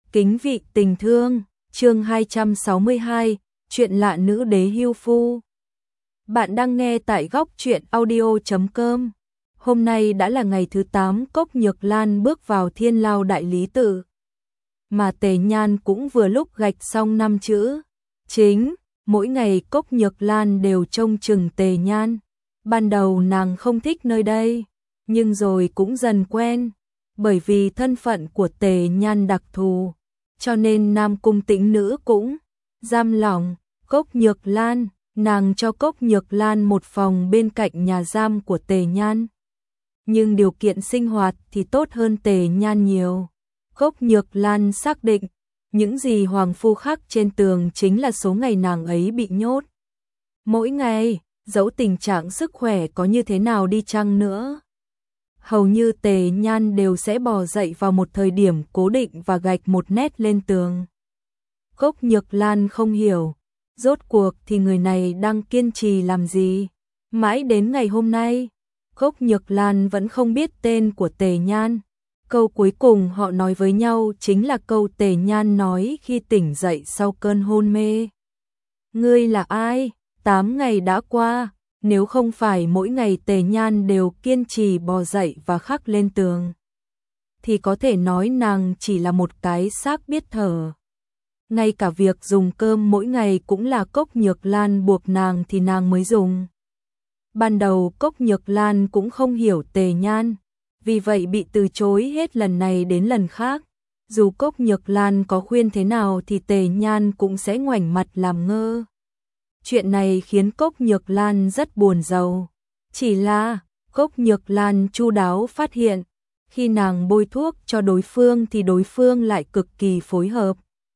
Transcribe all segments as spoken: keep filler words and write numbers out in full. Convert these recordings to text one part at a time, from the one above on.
Kính vị tình thương, chương hai trăm sáu mươi hai, chuyện lạ nữ đế hưu phu. Bạn đang nghe tại góc truyện audio chấm com. Hôm nay đã là ngày thứ tám Cốc Nhược Lan bước vào Thiên Lao đại lý tự. Mà Tề Nhan cũng vừa lúc gạch xong năm chữ. Chính, mỗi ngày Cốc Nhược Lan đều trông chừng Tề Nhan. Ban đầu nàng không thích nơi đây, nhưng rồi cũng dần quen. Bởi vì thân phận của Tề Nhan đặc thù, cho nên Nam Cung Tĩnh Nữ cũng giam lỏng Cốc Nhược Lan, nàng cho Cốc Nhược Lan một phòng bên cạnh nhà giam của Tề Nhan. Nhưng điều kiện sinh hoạt thì tốt hơn Tề Nhan nhiều. Cốc Nhược Lan xác định, những gì hoàng phu khắc trên tường chính là số ngày nàng ấy bị nhốt. Mỗi ngày, dẫu tình trạng sức khỏe có như thế nào đi chăng nữa, hầu như Tề Nhan đều sẽ bò dậy vào một thời điểm cố định và gạch một nét lên tường. Cốc Nhược Lan không hiểu, rốt cuộc thì người này đang kiên trì làm gì. Mãi đến ngày hôm nay, Cốc Nhược Lan vẫn không biết tên của Tề Nhan. Câu cuối cùng họ nói với nhau chính là câu Tề Nhan nói khi tỉnh dậy sau cơn hôn mê. Ngươi là ai? Tám ngày đã qua. Nếu không phải mỗi ngày Tề Nhan đều kiên trì bò dậy và khắc lên tường, thì có thể nói nàng chỉ là một cái xác biết thở. Ngay cả việc dùng cơm mỗi ngày cũng là Cốc Nhược Lan buộc nàng thì nàng mới dùng. Ban đầu Cốc Nhược Lan cũng không hiểu Tề Nhan, vì vậy bị từ chối hết lần này đến lần khác. Dù Cốc Nhược Lan có khuyên thế nào thì Tề Nhan cũng sẽ ngoảnh mặt làm ngơ. Chuyện này khiến Cốc Nhược Lan rất buồn rầu. Chỉ là, Cốc Nhược Lan chu đáo phát hiện, khi nàng bôi thuốc cho đối phương thì đối phương lại cực kỳ phối hợp.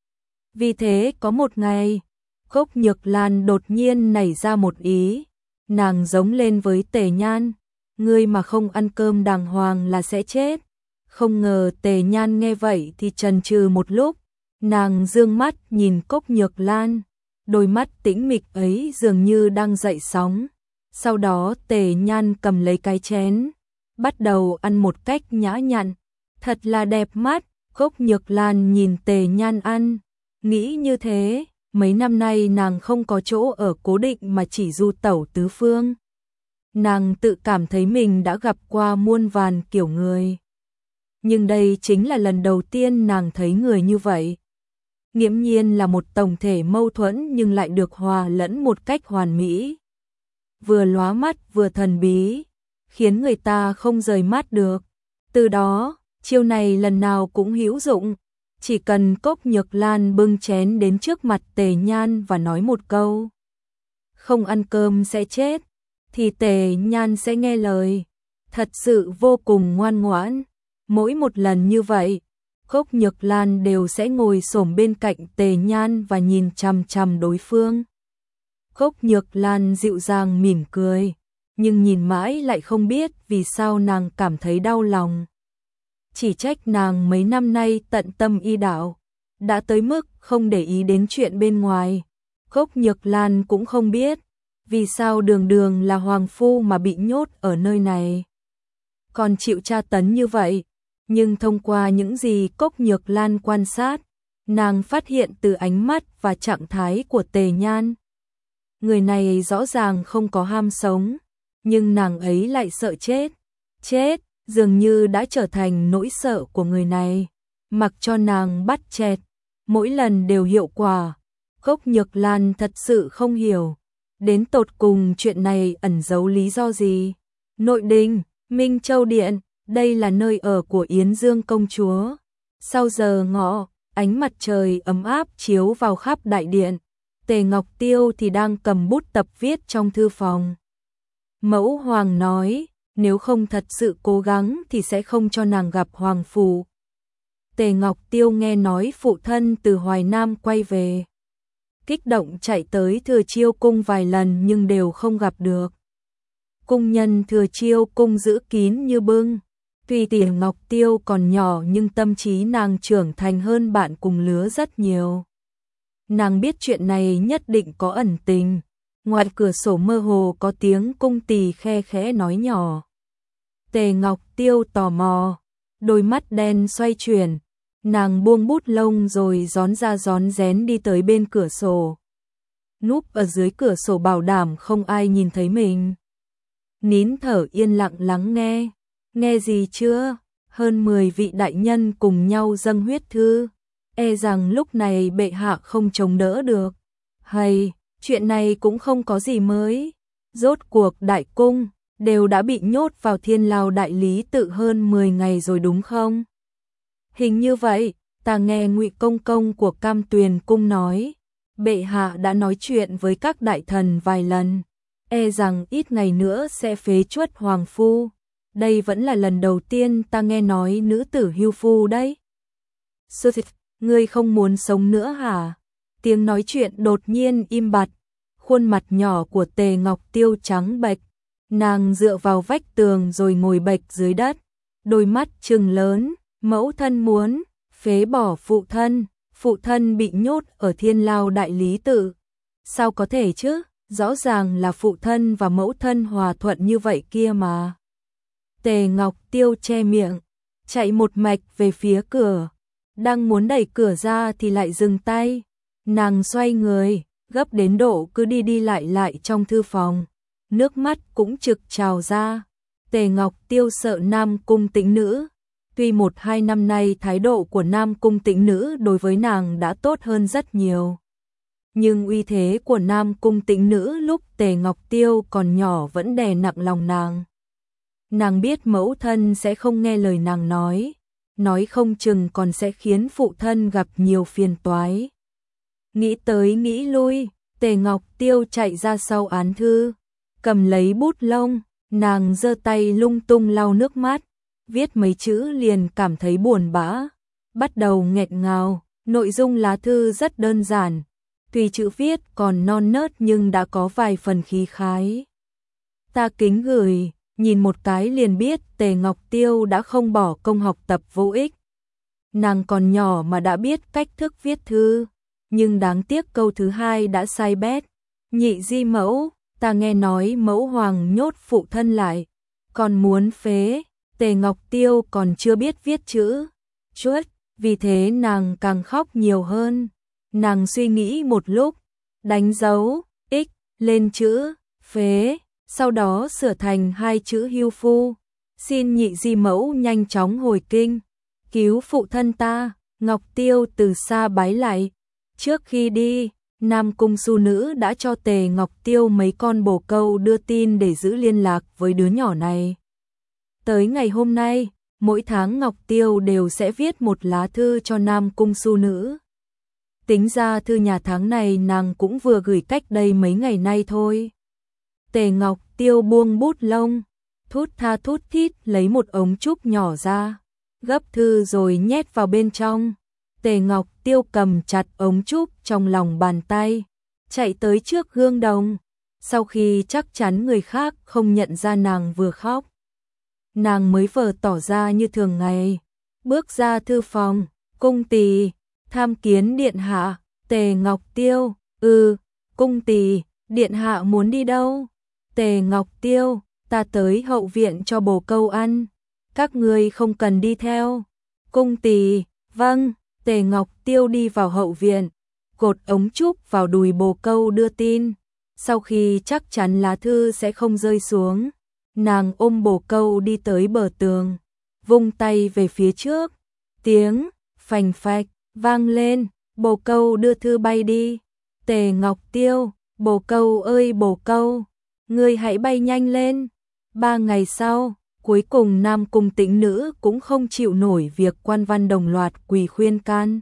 Vì thế có một ngày, Cốc Nhược Lan đột nhiên nảy ra một ý. Nàng giống lên với Tề Nhan, ngươi mà không ăn cơm đàng hoàng là sẽ chết. Không ngờ Tề Nhan nghe vậy thì chần chừ một lúc, nàng dương mắt nhìn Cốc Nhược Lan. Đôi mắt tĩnh mịch ấy dường như đang dậy sóng. Sau đó Tề Nhan cầm lấy cái chén, bắt đầu ăn một cách nhã nhặn. Thật là đẹp mắt. Cốc Nhược Lan nhìn Tề Nhan ăn, nghĩ như thế, mấy năm nay nàng không có chỗ ở cố định mà chỉ du tẩu tứ phương. Nàng tự cảm thấy mình đã gặp qua muôn vàn kiểu người, nhưng đây chính là lần đầu tiên nàng thấy người như vậy. Nghiễm nhiên là một tổng thể mâu thuẫn nhưng lại được hòa lẫn một cách hoàn mỹ. Vừa lóa mắt vừa thần bí, khiến người ta không rời mắt được. Từ đó, chiêu này lần nào cũng hữu dụng. Chỉ cần Cốc Nhược Lan bưng chén đến trước mặt Tề Nhan và nói một câu, không ăn cơm sẽ chết, thì Tề Nhan sẽ nghe lời. Thật sự vô cùng ngoan ngoãn. Mỗi một lần như vậy, Cốc Nhược Lan đều sẽ ngồi xổm bên cạnh Tề Nhan và nhìn chằm chằm đối phương. Cốc Nhược Lan dịu dàng mỉm cười, nhưng nhìn mãi lại không biết vì sao nàng cảm thấy đau lòng. Chỉ trách nàng mấy năm nay tận tâm y đạo, đã tới mức không để ý đến chuyện bên ngoài. Cốc Nhược Lan cũng không biết vì sao đường đường là hoàng phu mà bị nhốt ở nơi này, còn chịu tra tấn như vậy. Nhưng thông qua những gì Cốc Nhược Lan quan sát, nàng phát hiện từ ánh mắt và trạng thái của Tề Nhan, người này rõ ràng không có ham sống, nhưng nàng ấy lại sợ chết. Chết dường như đã trở thành nỗi sợ của người này, mặc cho nàng bắt chẹt, mỗi lần đều hiệu quả. Cốc Nhược Lan thật sự không hiểu, đến tột cùng chuyện này ẩn giấu lý do gì. Nội đình, Minh Châu Điện, đây là nơi ở của Yến Dương công chúa. Sau giờ ngọ, ánh mặt trời ấm áp chiếu vào khắp đại điện. Tề Ngọc Tiêu thì đang cầm bút tập viết trong thư phòng. Mẫu hoàng nói, nếu không thật sự cố gắng thì sẽ không cho nàng gặp hoàng phủ. Tề Ngọc Tiêu nghe nói phụ thân từ Hoài Nam quay về, kích động chạy tới Thừa Chiêu cung vài lần nhưng đều không gặp được. Cung nhân Thừa Chiêu cung giữ kín như bưng. Tuy Tề Ngọc Tiêu còn nhỏ nhưng tâm trí nàng trưởng thành hơn bạn cùng lứa rất nhiều. Nàng biết chuyện này nhất định có ẩn tình. Ngoài cửa sổ mơ hồ có tiếng cung tỳ khe khẽ nói nhỏ. Tề Ngọc Tiêu tò mò, đôi mắt đen xoay chuyển, Nàng buông bút lông rồi rón ra rón rén đi tới bên cửa sổ. Núp ở dưới cửa sổ bảo đảm không ai nhìn thấy mình. Nín thở yên lặng lắng nghe. Nghe gì chưa? Hơn mười vị đại nhân cùng nhau dâng huyết thư. E rằng lúc này bệ hạ không chống đỡ được. Hay, chuyện này cũng không có gì mới. Rốt cuộc đại cung đều đã bị nhốt vào thiên lao đại lý tự hơn mười ngày rồi đúng không? Hình như vậy, ta nghe Ngụy công công của Cam Tuyền cung nói, bệ hạ đã nói chuyện với các đại thần vài lần, e rằng ít ngày nữa sẽ phế truất hoàng phu. Đây vẫn là lần đầu tiên ta nghe nói nữ tử hưu phu đấy. Sư thịt, ngươi không muốn sống nữa hả? Tiếng nói chuyện đột nhiên im bặt, khuôn mặt nhỏ của Tề Ngọc Tiêu trắng bệch, nàng dựa vào vách tường rồi ngồi bệch dưới đất, đôi mắt trừng lớn, mẫu thân muốn phế bỏ phụ thân, phụ thân bị nhốt ở thiên lao đại lý tự. Sao có thể chứ, rõ ràng là phụ thân và mẫu thân hòa thuận như vậy kia mà. Tề Ngọc Tiêu che miệng, chạy một mạch về phía cửa, đang muốn đẩy cửa ra thì lại dừng tay. Nàng xoay người, gấp đến độ cứ đi đi lại lại trong thư phòng, nước mắt cũng trực trào ra. Tề Ngọc Tiêu sợ Nam Cung Tĩnh Nữ, tuy một hai năm nay thái độ của Nam Cung Tĩnh Nữ đối với nàng đã tốt hơn rất nhiều, nhưng uy thế của Nam Cung Tĩnh Nữ lúc Tề Ngọc Tiêu còn nhỏ vẫn đè nặng lòng nàng. Nàng biết mẫu thân sẽ không nghe lời nàng nói, nói không chừng còn sẽ khiến phụ thân gặp nhiều phiền toái. Nghĩ tới nghĩ lui, Tề Ngọc Tiêu chạy ra sau án thư, cầm lấy bút lông, nàng giơ tay lung tung lau nước mắt, viết mấy chữ liền cảm thấy buồn bã, bắt đầu nghẹn ngào. Nội dung lá thư rất đơn giản, tuy chữ viết còn non nớt nhưng đã có vài phần khí khái. Ta kính gửi, nhìn một cái liền biết Tề Ngọc Tiêu đã không bỏ công học tập vô ích. Nàng còn nhỏ mà đã biết cách thức viết thư, nhưng đáng tiếc câu thứ hai đã sai bét. Nhị di mẫu, ta nghe nói mẫu hoàng nhốt phụ thân lại, còn muốn phế. Tề Ngọc Tiêu còn chưa biết viết chữ chuất, vì thế nàng càng khóc nhiều hơn. Nàng suy nghĩ một lúc, đánh dấu x lên chữ phế, sau đó sửa thành hai chữ hưu phu. Xin nhị di mẫu nhanh chóng hồi kinh, cứu phụ thân ta. Ngọc Tiêu từ xa bái lại. Trước khi đi, Nam Cung Su Nữ đã cho Tề Ngọc Tiêu mấy con bồ câu đưa tin để giữ liên lạc với đứa nhỏ này. Tới ngày hôm nay, mỗi tháng Ngọc Tiêu đều sẽ viết một lá thư cho Nam Cung Su Nữ. Tính ra thư nhà tháng này nàng cũng vừa gửi cách đây mấy ngày nay thôi. Tề Ngọc Tiêu buông bút lông, thút tha thút thít lấy một ống trúc nhỏ ra, gấp thư rồi nhét vào bên trong. Tề Ngọc Tiêu cầm chặt ống trúc trong lòng bàn tay, chạy tới trước gương đồng. Sau khi chắc chắn người khác không nhận ra nàng vừa khóc, nàng mới vờ tỏ ra như thường ngày, bước ra thư phòng. Cung tỳ, tham kiến điện hạ. Tề Ngọc Tiêu, ừ, cung tỳ, điện hạ muốn đi đâu? Tề Ngọc Tiêu, ta tới hậu viện cho bồ câu ăn, các ngươi không cần đi theo. Cung tỳ, vâng. Tề Ngọc Tiêu đi vào hậu viện, cột ống trúc vào đùi bồ câu đưa tin. Sau khi chắc chắn lá thư sẽ không rơi xuống, nàng ôm bồ câu đi tới bờ tường, vung tay về phía trước. Tiếng phành phạch vang lên, bồ câu đưa thư bay đi. Tề Ngọc Tiêu, bồ câu ơi bồ câu, ngươi hãy bay nhanh lên. Ba ngày sau, cuối cùng Nam Cung Tĩnh Nữ cũng không chịu nổi việc quan văn đồng loạt quỳ khuyên can.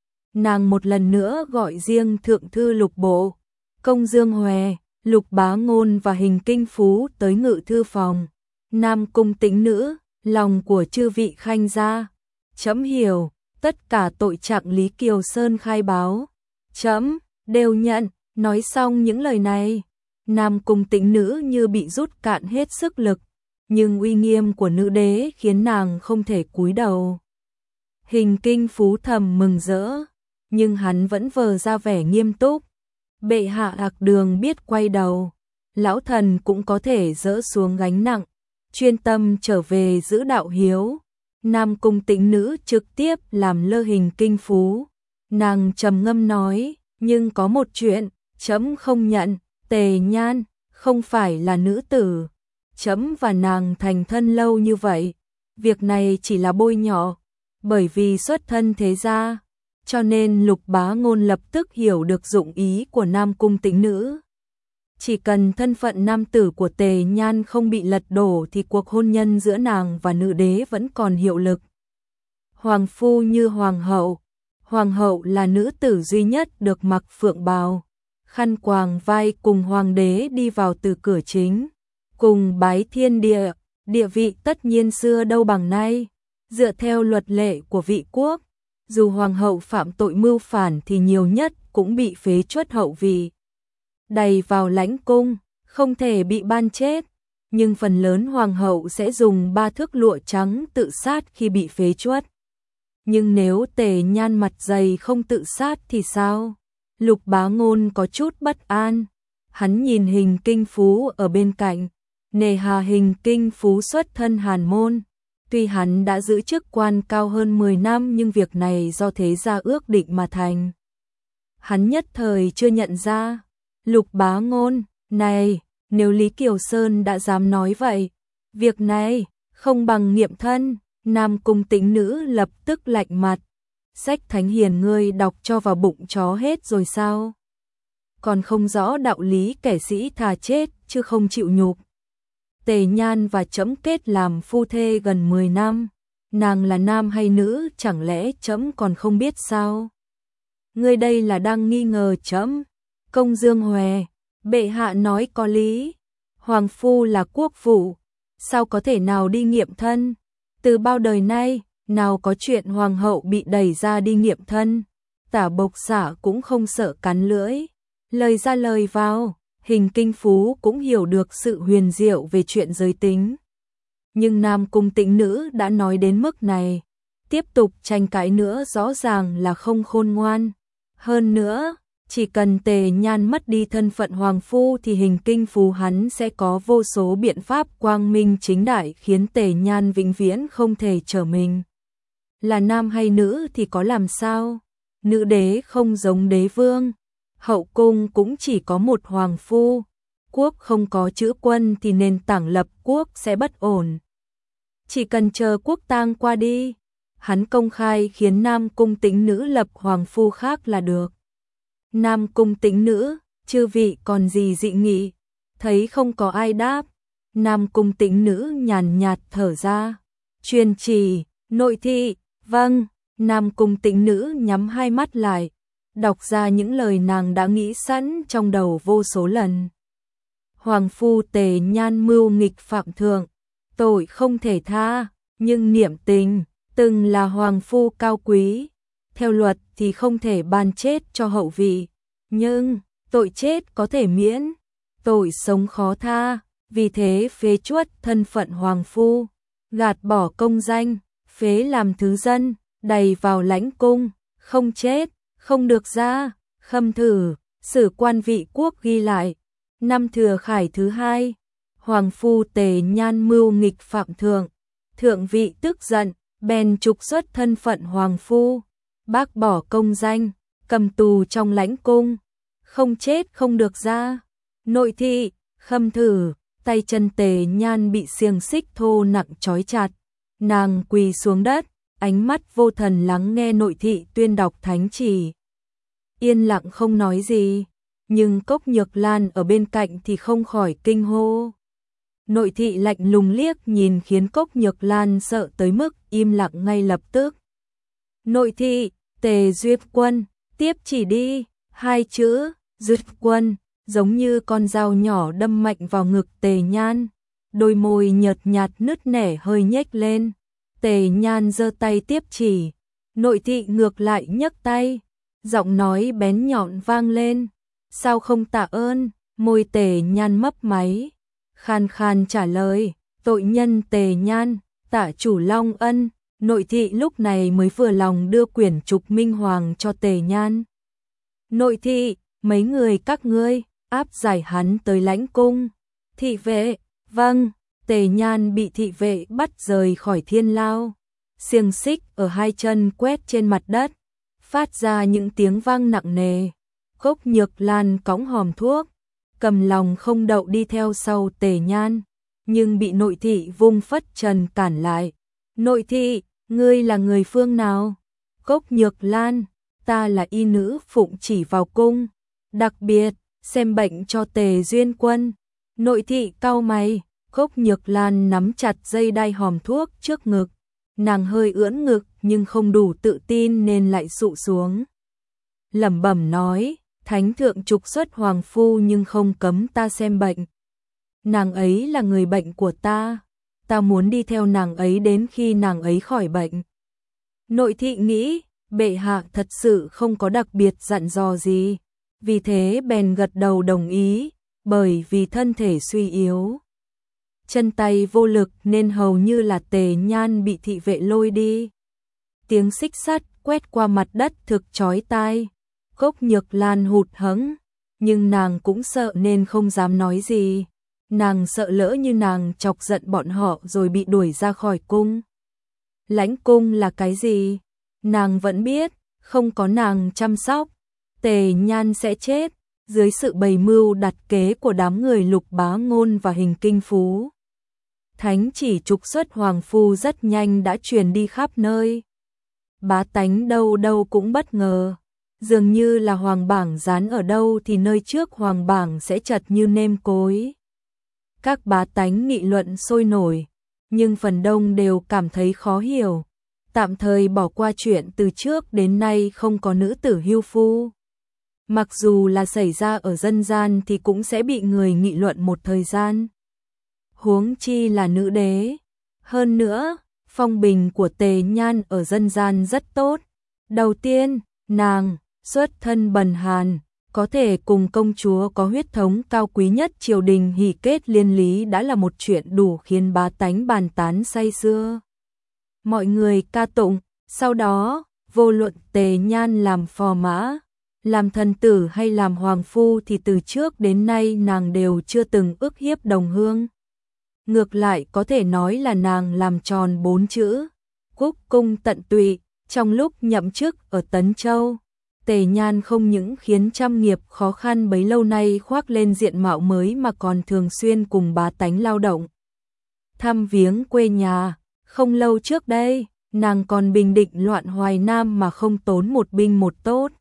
Nàng một lần nữa gọi riêng thượng thư lục bộ, Công Dương Hòe, Lục Bá Ngôn và Hình Kinh Phú tới ngự thư phòng. Nam Cung Tĩnh Nữ, lòng của chư vị khanh gia, trẫm hiểu, tất cả tội trạng Lý Kiều Sơn khai báo, trẫm đều nhận. Nói xong những lời này, Nam Cung Tĩnh Nữ như bị rút cạn hết sức lực, nhưng uy nghiêm của nữ đế khiến nàng không thể cúi đầu. Hình Kinh Phú thầm mừng rỡ, nhưng hắn vẫn vờ ra vẻ nghiêm túc. Bệ hạ Lạc Đường biết quay đầu, lão thần cũng có thể dỡ xuống gánh nặng, chuyên tâm trở về giữ đạo hiếu. Nam Cung Tĩnh Nữ trực tiếp làm lơ Hình Kinh Phú. Nàng trầm ngâm nói, nhưng có một chuyện, trẫm không nhận, Tề Nhan không phải là nữ tử. Trẫm và nàng thành thân lâu như vậy, việc này chỉ là bôi nhọ, bởi vì xuất thân thế gia, cho nên Lục Bá Ngôn lập tức hiểu được dụng ý của Nam Cung Tĩnh Nữ. Chỉ cần thân phận nam tử của Tề Nhan không bị lật đổ thì cuộc hôn nhân giữa nàng và nữ đế vẫn còn hiệu lực. Hoàng phu như hoàng hậu, hoàng hậu là nữ tử duy nhất được mặc phượng bào, khăn quàng vai cùng hoàng đế đi vào từ cửa chính, cùng bái thiên địa, địa vị tất nhiên xưa đâu bằng nay. Dựa theo luật lệ của vị quốc, dù hoàng hậu phạm tội mưu phản thì nhiều nhất cũng bị phế truất hậu vị, đày vào lãnh cung, không thể bị ban chết, nhưng phần lớn hoàng hậu sẽ dùng ba thước lụa trắng tự sát khi bị phế truất. Nhưng nếu Tề Nhan mặt dày không tự sát thì sao? Lục Bá Ngôn có chút bất an. Hắn nhìn Hình Kinh Phú ở bên cạnh, nề hà Hình Kinh Phú xuất thân hàn môn. Tuy hắn đã giữ chức quan cao hơn mười năm nhưng việc này do thế gia ước định mà thành. Hắn nhất thời chưa nhận ra. Lục Bá Ngôn, này, nếu Lý Kiều Sơn đã dám nói vậy, việc này không bằng nghiệm thân. Nam Cung Tĩnh Nữ lập tức lạnh mặt. Sách thánh hiền ngươi đọc cho vào bụng chó hết rồi sao? Còn không rõ đạo lý kẻ sĩ thà chết chứ không chịu nhục. Tề Nhan và trẫm kết làm phu thê gần mười năm, nàng là nam hay nữ chẳng lẽ trẫm còn không biết sao? Ngươi đây là đang nghi ngờ trẫm? Công Dương Hòe, bệ hạ nói có lý, hoàng phu là quốc phụ, sao có thể nào đi nghiệm thân? Từ bao đời nay, nào có chuyện hoàng hậu bị đẩy ra đi nghiệm thân, Tả Bộc Xạ cũng không sợ cắn lưỡi, lời ra lời vào. Hình Kinh Phú cũng hiểu được sự huyền diệu về chuyện giới tính. Nhưng Nam Cung Tĩnh Nữ đã nói đến mức này, tiếp tục tranh cãi nữa rõ ràng là không khôn ngoan. Hơn nữa, chỉ cần Tề Nhan mất đi thân phận hoàng phu thì Hình Kinh Phú hắn sẽ có vô số biện pháp quang minh chính đại khiến Tề Nhan vĩnh viễn không thể trở mình. Là nam hay nữ thì có làm sao? Nữ đế không giống đế vương. Hậu cung cũng chỉ có một hoàng phu, quốc không có chữ quân thì nền tảng lập quốc sẽ bất ổn. Chỉ cần chờ quốc tang qua đi, hắn công khai khiến Nam Cung Tĩnh Nữ lập hoàng phu khác là được. Nam Cung Tĩnh Nữ, chư vị còn gì dị nghị? Thấy không có ai đáp, Nam Cung Tĩnh Nữ nhàn nhạt thở ra. Truyền chỉ, nội thị, vâng. Nam Cung Tĩnh Nữ nhắm hai mắt lại, đọc ra những lời nàng đã nghĩ sẵn trong đầu vô số lần. Hoàng phu Tề Nhan mưu nghịch phạm thượng, tội không thể tha, nhưng niệm tình, từng là hoàng phu cao quý, theo luật thì không thể ban chết cho hậu vị, nhưng tội chết có thể miễn, tội sống khó tha, vì thế phế truất thân phận hoàng phu, gạt bỏ công danh, phế làm thứ dân, đày vào lãnh cung, không chết, không được ra. Khâm thử, sử quan vị quốc ghi lại, năm Thừa Khải thứ hai, hoàng phu Tề Nhan mưu nghịch phạm thượng, thượng vị tức giận, bèn trục xuất thân phận hoàng phu, bác bỏ công danh, cầm tù trong lãnh cung, không chết không được ra. Nội thị, khâm thử, tay chân Tề Nhan bị xiềng xích thô nặng trói chặt, nàng quỳ xuống đất, ánh mắt vô thần lắng nghe nội thị tuyên đọc thánh chỉ. Yên lặng không nói gì, nhưng Cốc Nhược Lan ở bên cạnh thì không khỏi kinh hô. Nội thị lạnh lùng liếc nhìn khiến Cốc Nhược Lan sợ tới mức im lặng ngay lập tức. Nội thị, Tề Duyệt Quân, tiếp chỉ đi. Hai chữ, Duyệt Quân, giống như con dao nhỏ đâm mạnh vào ngực Tề Nhan. Đôi môi nhợt nhạt nứt nẻ hơi nhếch lên. Tề Nhan giơ tay tiếp chỉ. Nội thị ngược lại nhấc tay. Giọng nói bén nhọn vang lên. Sao không tạ ơn? Môi Tề Nhan mấp máy, khan khan trả lời. Tội nhân Tề Nhan, tạ chủ long ân. Nội thị lúc này mới vừa lòng đưa quyển trục minh hoàng cho Tề Nhan. Nội thị, mấy người các ngươi áp giải hắn tới lãnh cung. Thị vệ, vâng. Tề Nhan bị thị vệ bắt rời khỏi thiên lao. xiềng xích ở hai chân quét trên mặt đất, phát ra những tiếng vang nặng nề. Cốc Nhược Lan cõng hòm thuốc, cầm lòng không đậu đi theo sau Tề Nhan, nhưng bị nội thị vung phất trần cản lại. Nội thị, ngươi là người phương nào? Cốc Nhược Lan, ta là y nữ phụng chỉ vào cung, đặc biệt xem bệnh cho Tề Duyên Quân. Nội thị cau mày. Cốc Nhược Lan nắm chặt dây đai hòm thuốc trước ngực, nàng hơi ưỡn ngực nhưng không đủ tự tin nên lại sụ xuống. Lẩm bẩm nói, thánh thượng trục xuất hoàng phu nhưng không cấm ta xem bệnh. Nàng ấy là người bệnh của ta, ta muốn đi theo nàng ấy đến khi nàng ấy khỏi bệnh. Nội thị nghĩ, bệ hạ thật sự không có đặc biệt dặn dò gì, vì thế bèn gật đầu đồng ý, bởi vì thân thể suy yếu, chân tay vô lực nên hầu như là Tề Nhan bị thị vệ lôi đi. Tiếng xích sắt quét qua mặt đất thực chói tai. Cốc Nhược Lan hụt hẫng, nhưng nàng cũng sợ nên không dám nói gì. Nàng sợ lỡ như nàng chọc giận bọn họ rồi bị đuổi ra khỏi cung. Lãnh cung là cái gì? Nàng vẫn biết, không có nàng chăm sóc, Tề Nhan sẽ chết. Dưới sự bày mưu đặt kế của đám người Lục Bá Ngôn và Hình Kinh Phú, thánh chỉ trục xuất hoàng phu rất nhanh đã truyền đi khắp nơi. Bá tánh đâu đâu cũng bất ngờ, dường như là hoàng bảng dán ở đâu thì nơi trước hoàng bảng sẽ chật như nêm cối. Các bá tánh nghị luận sôi nổi, nhưng phần đông đều cảm thấy khó hiểu, tạm thời bỏ qua chuyện từ trước đến nay không có nữ tử hưu phu. Mặc dù là xảy ra ở dân gian thì cũng sẽ bị người nghị luận một thời gian. Huống chi là nữ đế. Hơn nữa, phong bình của Tề Nhan ở dân gian rất tốt. Đầu tiên, nàng, xuất thân bần hàn, có thể cùng công chúa có huyết thống cao quý nhất triều đình hỉ kết liên lý đã là một chuyện đủ khiến bá tánh bàn tán say sưa. Mọi người ca tụng, sau đó, vô luận Tề Nhan làm phò mã, làm thần tử hay làm hoàng phu thì từ trước đến nay nàng đều chưa từng ức hiếp đồng hương. Ngược lại có thể nói là nàng làm tròn bốn chữ, cúc cung tận tụy. Trong lúc nhậm chức ở Tấn Châu, Tề Nhan không những khiến trăm nghiệp khó khăn bấy lâu nay khoác lên diện mạo mới mà còn thường xuyên cùng bá tánh lao động, thăm viếng quê nhà. Không lâu trước đây, nàng còn bình định loạn Hoài Nam mà không tốn một binh một tốt.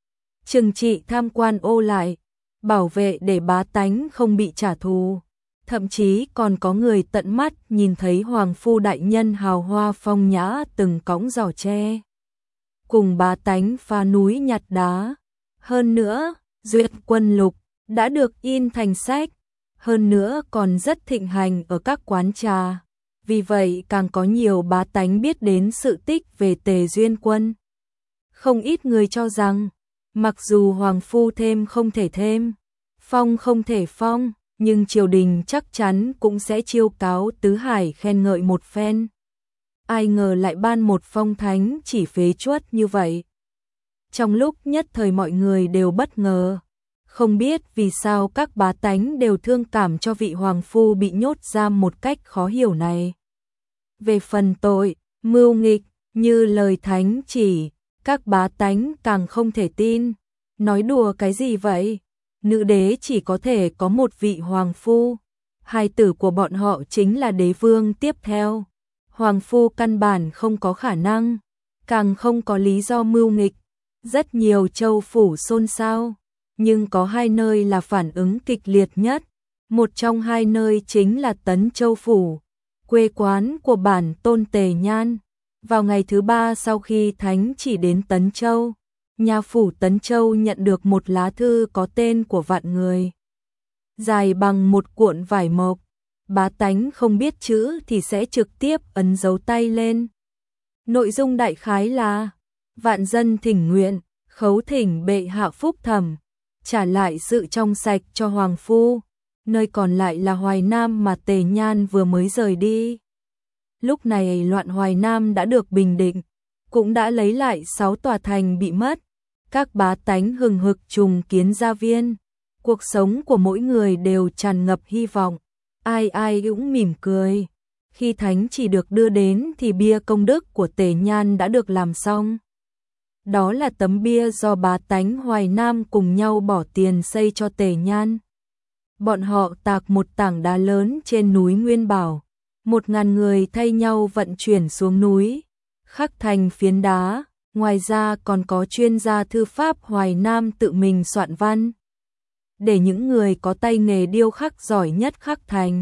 Trừng trị tham quan ô lại, bảo vệ để bá tánh không bị trả thù. Thậm chí còn có người tận mắt nhìn thấy hoàng phu đại nhân hào hoa phong nhã từng cõng giỏ tre, cùng bá tánh phá núi nhặt đá. Hơn nữa, Duyệt Quân Lục đã được in thành sách, hơn nữa còn rất thịnh hành ở các quán trà. Vì vậy càng có nhiều bá tánh biết đến sự tích về Tề Duyên Quân. Không ít người cho rằng, mặc dù hoàng phu thêm không thể thêm, phong không thể phong, nhưng triều đình chắc chắn cũng sẽ chiêu cáo tứ hải khen ngợi một phen. Ai ngờ lại ban một phong thánh chỉ phế chuất như vậy. Trong lúc nhất thời mọi người đều bất ngờ, không biết vì sao các bá tánh đều thương cảm cho vị hoàng phu bị nhốt giam một cách khó hiểu này. Về phần tội, mưu nghịch, như lời thánh chỉ, các bá tánh càng không thể tin. Nói đùa cái gì vậy? Nữ đế chỉ có thể có một vị hoàng phu, hài tử của bọn họ chính là đế vương tiếp theo. Hoàng phu căn bản không có khả năng, càng không có lý do mưu nghịch. Rất nhiều châu phủ xôn xao, nhưng có hai nơi là phản ứng kịch liệt nhất. Một trong hai nơi chính là Tấn Châu phủ, quê quán của bản tôn Tề Nhan. Vào ngày thứ ba sau khi thánh chỉ đến Tấn Châu, nhà phủ Tấn Châu nhận được một lá thư có tên của vạn người, dài bằng một cuộn vải mộc. Bá tánh không biết chữ thì sẽ trực tiếp ấn dấu tay lên. Nội dung đại khái là: vạn dân thỉnh nguyện, khấu thỉnh bệ hạ phúc thẩm, trả lại sự trong sạch cho hoàng phu. Nơi còn lại là Hoài Nam mà Tề Nhan vừa mới rời đi. Lúc này loạn Hoài Nam đã được bình định, cũng đã lấy lại sáu tòa thành bị mất. Các bá tánh hừng hực trùng kiến gia viên. Cuộc sống của mỗi người đều tràn ngập hy vọng. Ai ai cũng mỉm cười. Khi thánh chỉ được đưa đến thì bia công đức của Tề Nhan đã được làm xong. Đó là tấm bia do bá tánh Hoài Nam cùng nhau bỏ tiền xây cho Tề Nhan. Bọn họ tạc một tảng đá lớn trên núi Nguyên Bảo, một ngàn người thay nhau vận chuyển xuống núi, khắc thành phiến đá. Ngoài ra còn có chuyên gia thư pháp Hoài Nam tự mình soạn văn, để những người có tay nghề điêu khắc giỏi nhất khắc thành.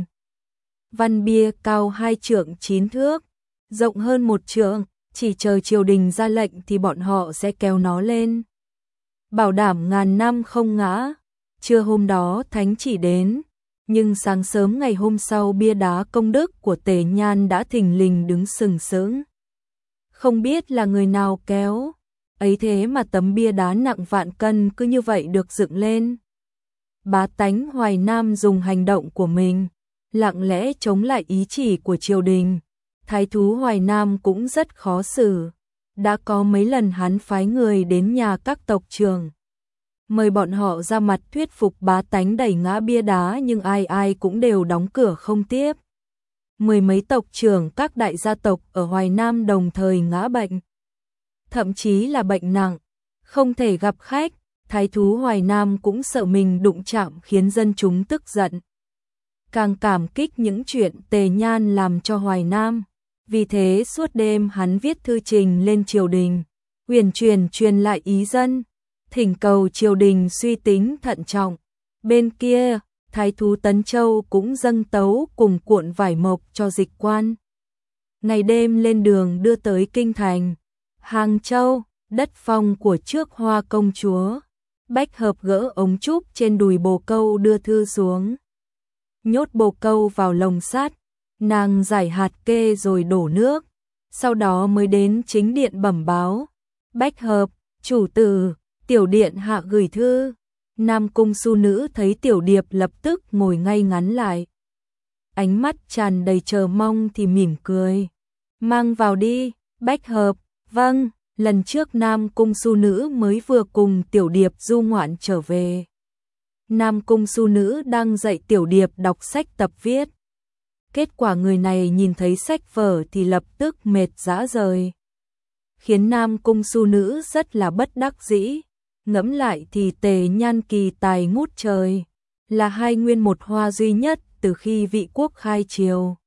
Văn bia cao hai trượng chín thước, rộng hơn một trượng, chỉ chờ triều đình ra lệnh thì bọn họ sẽ kéo nó lên, bảo đảm ngàn năm không ngã. Trưa hôm đó thánh chỉ đến, nhưng sáng sớm ngày hôm sau bia đá công đức của Tề Nhan đã thình lình đứng sừng sững. Không biết là người nào kéo, ấy thế mà tấm bia đá nặng vạn cân cứ như vậy được dựng lên. Bá tánh Hoài Nam dùng hành động của mình, lặng lẽ chống lại ý chỉ của triều đình. Thái thú Hoài Nam cũng rất khó xử. Đã có mấy lần hắn phái người đến nhà các tộc trưởng, mời bọn họ ra mặt thuyết phục bá tánh đẩy ngã bia đá, nhưng ai ai cũng đều đóng cửa không tiếp. Mười mấy tộc trưởng các đại gia tộc ở Hoài Nam đồng thời ngã bệnh, thậm chí là bệnh nặng, không thể gặp khách. Thái thú Hoài Nam cũng sợ mình đụng chạm khiến dân chúng tức giận, càng cảm kích những chuyện Tề Nhan làm cho Hoài Nam. Vì thế suốt đêm hắn viết thư trình lên triều đình, uyển chuyển truyền lại ý dân, thỉnh cầu triều đình suy tính thận trọng. Bên kia, Thái thú Tấn Châu cũng dâng tấu cùng cuộn vải mộc cho dịch quan, ngày đêm lên đường đưa tới kinh thành Hàng Châu, đất phong của trước Hoa công chúa. Bách Hợp gỡ ống trúc trên đùi bồ câu đưa thư xuống, nhốt bồ câu vào lồng sắt, nàng giải hạt kê rồi đổ nước, sau đó mới đến chính điện bẩm báo. Bách Hợp, chủ tử, tiểu điện hạ gửi thư. Nam cung su nữ thấy tiểu điệp lập tức ngồi ngay ngắn lại, ánh mắt tràn đầy chờ mong thì mỉm cười. Mang vào đi. Bách Hợp, vâng. Lần trước Nam cung su nữ mới vừa cùng tiểu điệp du ngoạn trở về. Nam cung su nữ đang dạy tiểu điệp đọc sách tập viết. Kết quả người này nhìn thấy sách vở thì lập tức mệt rã rời, khiến Nam cung su nữ rất là bất đắc dĩ. Ngẫm lại thì Tề Nhan kỳ tài ngút trời, là hai nguyên một hoa duy nhất từ khi vị quốc khai triều.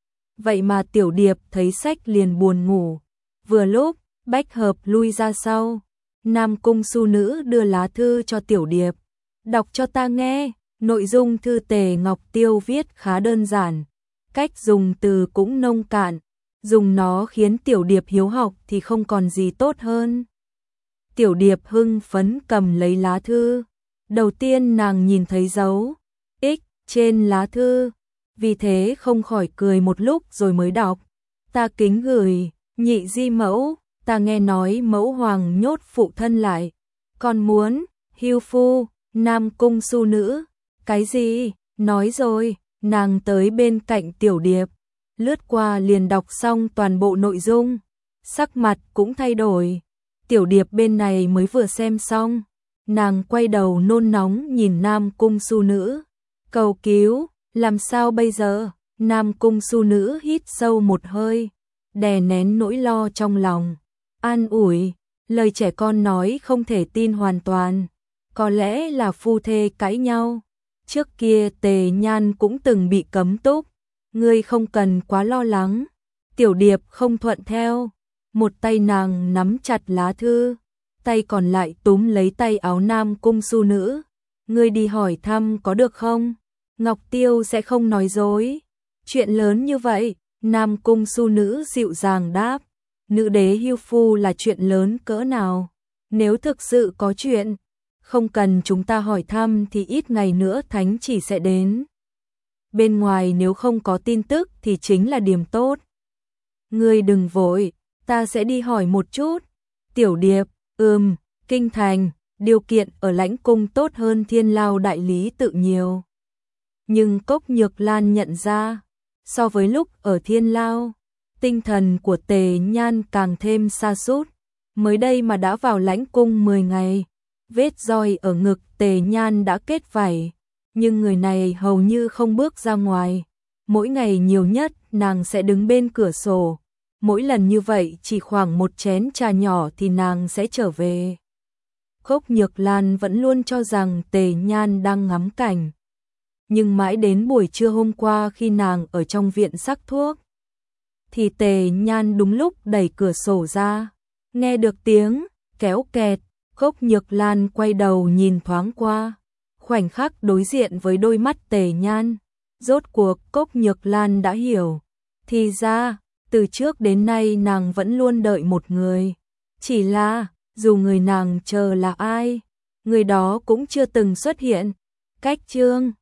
Vậy mà tiểu điệp thấy sách liền buồn ngủ. Vừa lúc Bách Hợp lui ra sau, Nam cung su nữ đưa lá thư cho tiểu điệp. Đọc cho ta nghe. Nội dung thư Tề Ngọc Tiêu viết khá đơn giản, cách dùng từ cũng nông cạn, dùng nó khiến tiểu điệp hiếu học thì không còn gì tốt hơn. Tiểu điệp hưng phấn cầm lấy lá thư. Đầu tiên nàng nhìn thấy dấu X trên lá thư, vì thế không khỏi cười một lúc rồi mới đọc. Ta kính gửi nhị di mẫu, ta nghe nói mẫu hoàng nhốt phụ thân lại, còn muốn hưu phu. Nam cung su nữ, cái gì? Nói rồi. Nàng tới bên cạnh tiểu điệp, lướt qua liền đọc xong toàn bộ nội dung, sắc mặt cũng thay đổi. Tiểu điệp bên này mới vừa xem xong, nàng quay đầu nôn nóng nhìn Nam cung su nữ, cầu cứu. Làm sao bây giờ? Nam cung su nữ hít sâu một hơi, đè nén nỗi lo trong lòng, an ủi. Lời trẻ con nói không thể tin hoàn toàn, có lẽ là phu thê cãi nhau. Trước kia Tề Nhan cũng từng bị cấm túc, ngươi không cần quá lo lắng. Tiểu điệp không thuận theo, một tay nàng nắm chặt lá thư, tay còn lại túm lấy tay áo Nam cung su nữ. Ngươi đi hỏi thăm có được không? Ngọc Tiêu sẽ không nói dối. Chuyện lớn như vậy, Nam cung su nữ dịu dàng đáp. Nữ đế hưu phu là chuyện lớn cỡ nào? Nếu thực sự có chuyện, không cần chúng ta hỏi thăm thì ít ngày nữa thánh chỉ sẽ đến. Bên ngoài nếu không có tin tức thì chính là điểm tốt. Ngươi đừng vội, ta sẽ đi hỏi một chút. Tiểu điệp, ừm, kinh thành, điều kiện ở lãnh cung tốt hơn Thiên Lao đại lý tự nhiều. Nhưng Cốc Nhược Lan nhận ra, so với lúc ở Thiên Lao, tinh thần của Tề Nhan càng thêm sa sút. Mới đây mà đã vào lãnh cung mười ngày, vết roi ở ngực Tề Nhan đã kết vảy, nhưng người này hầu như không bước ra ngoài, mỗi ngày nhiều nhất nàng sẽ đứng bên cửa sổ. Mỗi lần như vậy chỉ khoảng một chén trà nhỏ thì nàng sẽ trở về. Khốc Nhược Lan vẫn luôn cho rằng Tề Nhan đang ngắm cảnh. Nhưng mãi đến buổi trưa hôm qua khi nàng ở trong viện sắc thuốc, thì Tề Nhan đúng lúc đẩy cửa sổ ra. Nghe được tiếng kéo kẹt, Khốc Nhược Lan quay đầu nhìn thoáng qua. Khoảnh khắc đối diện với đôi mắt Tề Nhan, rốt cuộc Khốc Nhược Lan đã hiểu. Thì ra, từ trước đến nay nàng vẫn luôn đợi một người. Chỉ là, dù người nàng chờ là ai, người đó cũng chưa từng xuất hiện. Cách chương